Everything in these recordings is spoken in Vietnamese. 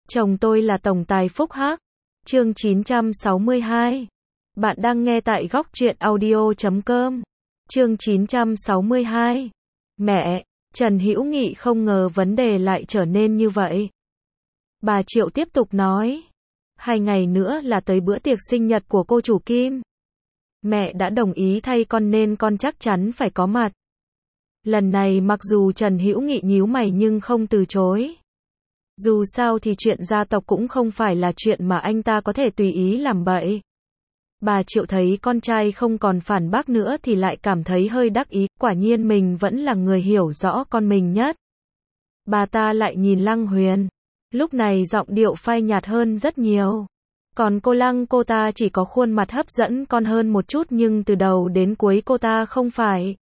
Chồng tôi là tổng tài Phúc Hắc. Chương 962. Bạn đang nghe tại góc truyện audio.com. Chương 962. Mẹ, Trần Hữu Nghị không ngờ vấn đề lại trở nên như vậy. Bà Triệu tiếp tục nói. 2 ngày nữa là tới bữa tiệc sinh nhật của cô chủ Kim. Mẹ đã đồng ý thay con nên con chắc chắn phải có mặt. Lần này mặc dù Trần Hữu Nghị nhíu mày nhưng không từ chối. Dù sao thì chuyện gia tộc cũng không phải là chuyện mà anh ta có thể tùy ý làm bậy. Bà Triệu thấy con trai không còn phản bác nữa thì lại cảm thấy hơi đắc ý, quả nhiên mình vẫn là người hiểu rõ con mình nhất. Bà ta lại nhìn Lăng Huyền. Lúc này giọng điệu phai nhạt hơn rất nhiều. Còn cô Lăng, cô ta chỉ có khuôn mặt hấp dẫn con hơn một chút nhưng từ đầu đến cuối cô ta không phải.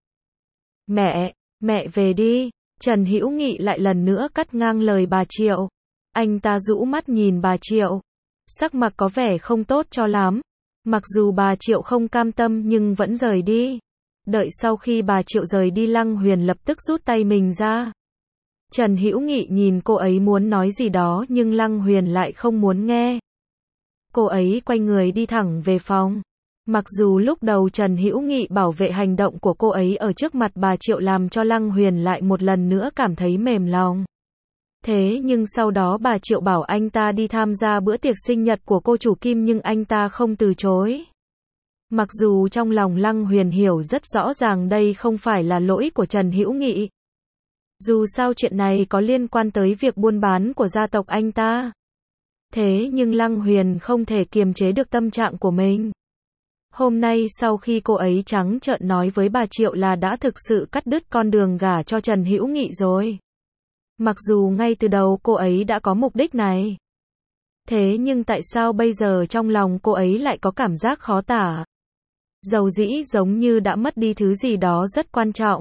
Mẹ về đi. Trần Hữu Nghị lại lần nữa cắt ngang lời bà Triệu. Anh ta rũ mắt nhìn bà Triệu. Sắc mặt có vẻ không tốt cho lắm. Mặc dù bà Triệu không cam tâm nhưng vẫn rời đi. Đợi sau khi bà Triệu rời đi, Lăng Huyền lập tức rút tay mình ra. Trần Hữu Nghị nhìn cô ấy muốn nói gì đó nhưng Lăng Huyền lại không muốn nghe. Cô ấy quay người đi thẳng về phòng. Mặc dù lúc đầu Trần Hữu Nghị bảo vệ hành động của cô ấy ở trước mặt bà Triệu làm cho Lăng Huyền lại một lần nữa cảm thấy mềm lòng. Thế nhưng sau đó bà Triệu bảo anh ta đi tham gia bữa tiệc sinh nhật của cô chủ Kim nhưng anh ta không từ chối. Mặc dù trong lòng Lăng Huyền hiểu rất rõ ràng đây không phải là lỗi của Trần Hữu Nghị. Dù sao chuyện này có liên quan tới việc buôn bán của gia tộc anh ta. Thế nhưng Lăng Huyền không thể kiềm chế được tâm trạng của mình. Hôm nay sau khi cô ấy trắng trợn nói với bà Triệu là đã thực sự cắt đứt con đường gả cho Trần Hữu Nghị rồi. Mặc dù ngay từ đầu cô ấy đã có mục đích này. Thế nhưng tại sao bây giờ trong lòng cô ấy lại có cảm giác khó tả? Dầu dĩ giống như đã mất đi thứ gì đó rất quan trọng.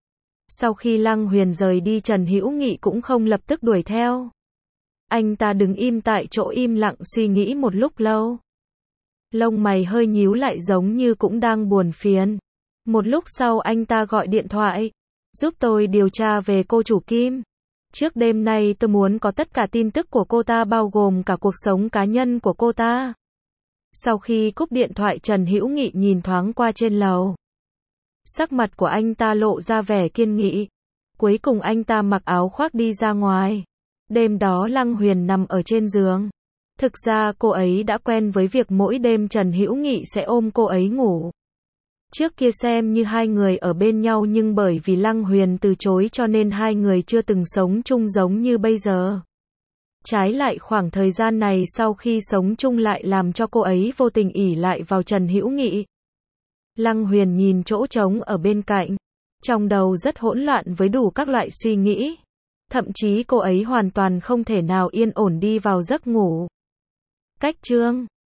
Sau khi Lăng Huyền rời đi, Trần Hữu Nghị cũng không lập tức đuổi theo. Anh ta đứng im tại chỗ im lặng suy nghĩ một lúc lâu. Lông mày hơi nhíu lại giống như cũng đang buồn phiền. Một lúc sau anh ta gọi điện thoại. Giúp tôi điều tra về cô chủ Kim. Trước đêm nay tôi muốn có tất cả tin tức của cô ta bao gồm cả cuộc sống cá nhân của cô ta. Sau khi cúp điện thoại, Trần Hữu Nghị nhìn thoáng qua trên lầu. Sắc mặt của anh ta lộ ra vẻ kiên nghị. Cuối cùng anh ta mặc áo khoác đi ra ngoài. Đêm đó Lăng Huyền nằm ở trên giường. Thực ra cô ấy đã quen với việc mỗi đêm Trần Hữu Nghị sẽ ôm cô ấy ngủ. Trước kia xem như hai người ở bên nhau nhưng bởi vì Lăng Huyền từ chối cho nên hai người chưa từng sống chung giống như bây giờ. Trái lại khoảng thời gian này sau khi sống chung lại làm cho cô ấy vô tình ỷ lại vào Trần Hữu Nghị. Lăng Huyền nhìn chỗ trống ở bên cạnh. Trong đầu rất hỗn loạn với đủ các loại suy nghĩ. Thậm chí cô ấy hoàn toàn không thể nào yên ổn đi vào giấc ngủ. Cách chương